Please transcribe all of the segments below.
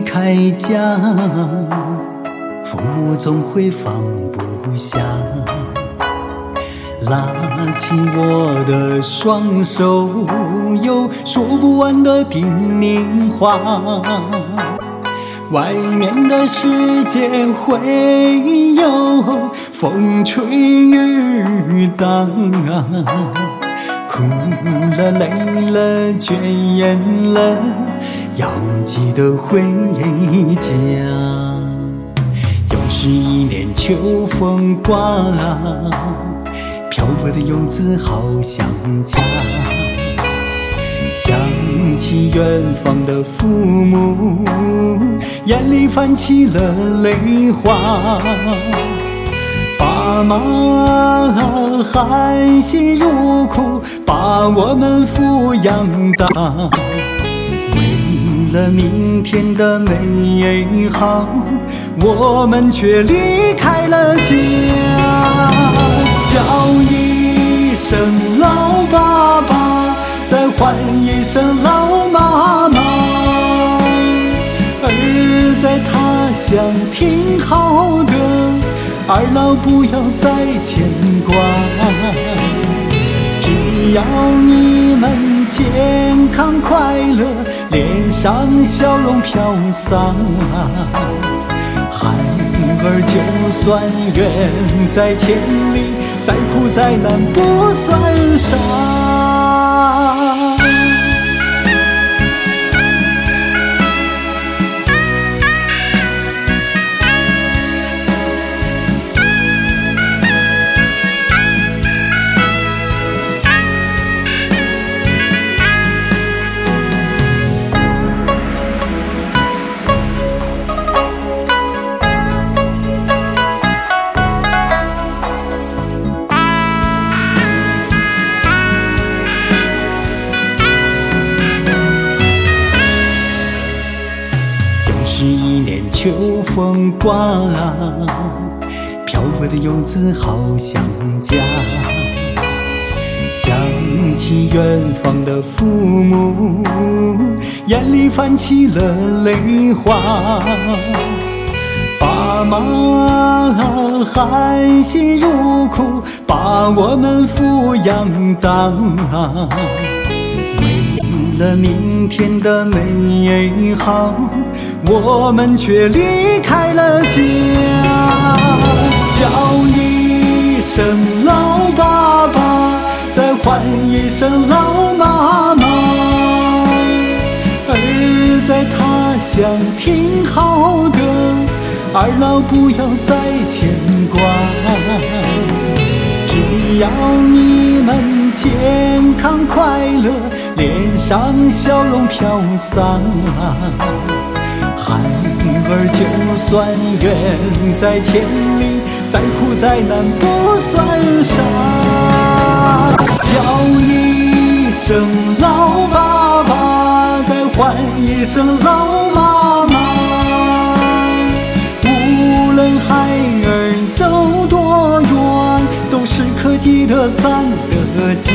开家，父母总会放不下，拉起我的双手，有说不完的叮咛话。外面的世界会有风吹雨打，哭了累了倦厌了，要记得回家。又是一年秋风刮，漂泊的游子好想家。想起远方的父母，眼里泛起了泪花。爸妈含辛茹苦把我们抚养大，为了明天的美好，我们却离开了家。叫一声老爸爸，再唤一声老妈妈，儿在他乡挺好的，二老不要再牵挂。只要你们健康快乐，脸上笑容飘洒，孩儿就算远在千里，再苦再难不算啥。是一年秋风刮，漂泊的游子好想家。想起远方的父母，眼里泛起了泪花。爸妈含辛茹苦把我们抚养大，为了明天的美好，我们却离开了家。叫一声老爸爸，再唤一声老妈妈，儿在他乡挺好的，二老不要再牵挂。只要你们健康快乐，脸上笑容飘洒，孩儿就算远在千里，再苦再难不算啥。叫一声老爸爸，再唤一声老妈妈，无论孩儿走多远，都时刻记得咱的家。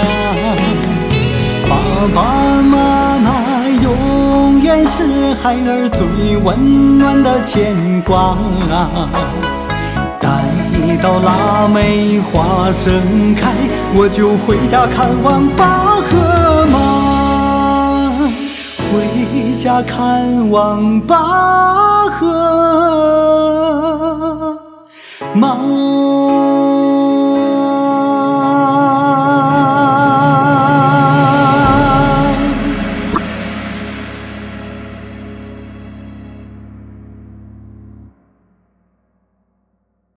爸爸妈妈永远是孩儿最温暖的牵挂。待到腊梅花盛开，我就回家看望爸和妈，回家看望爸和妈。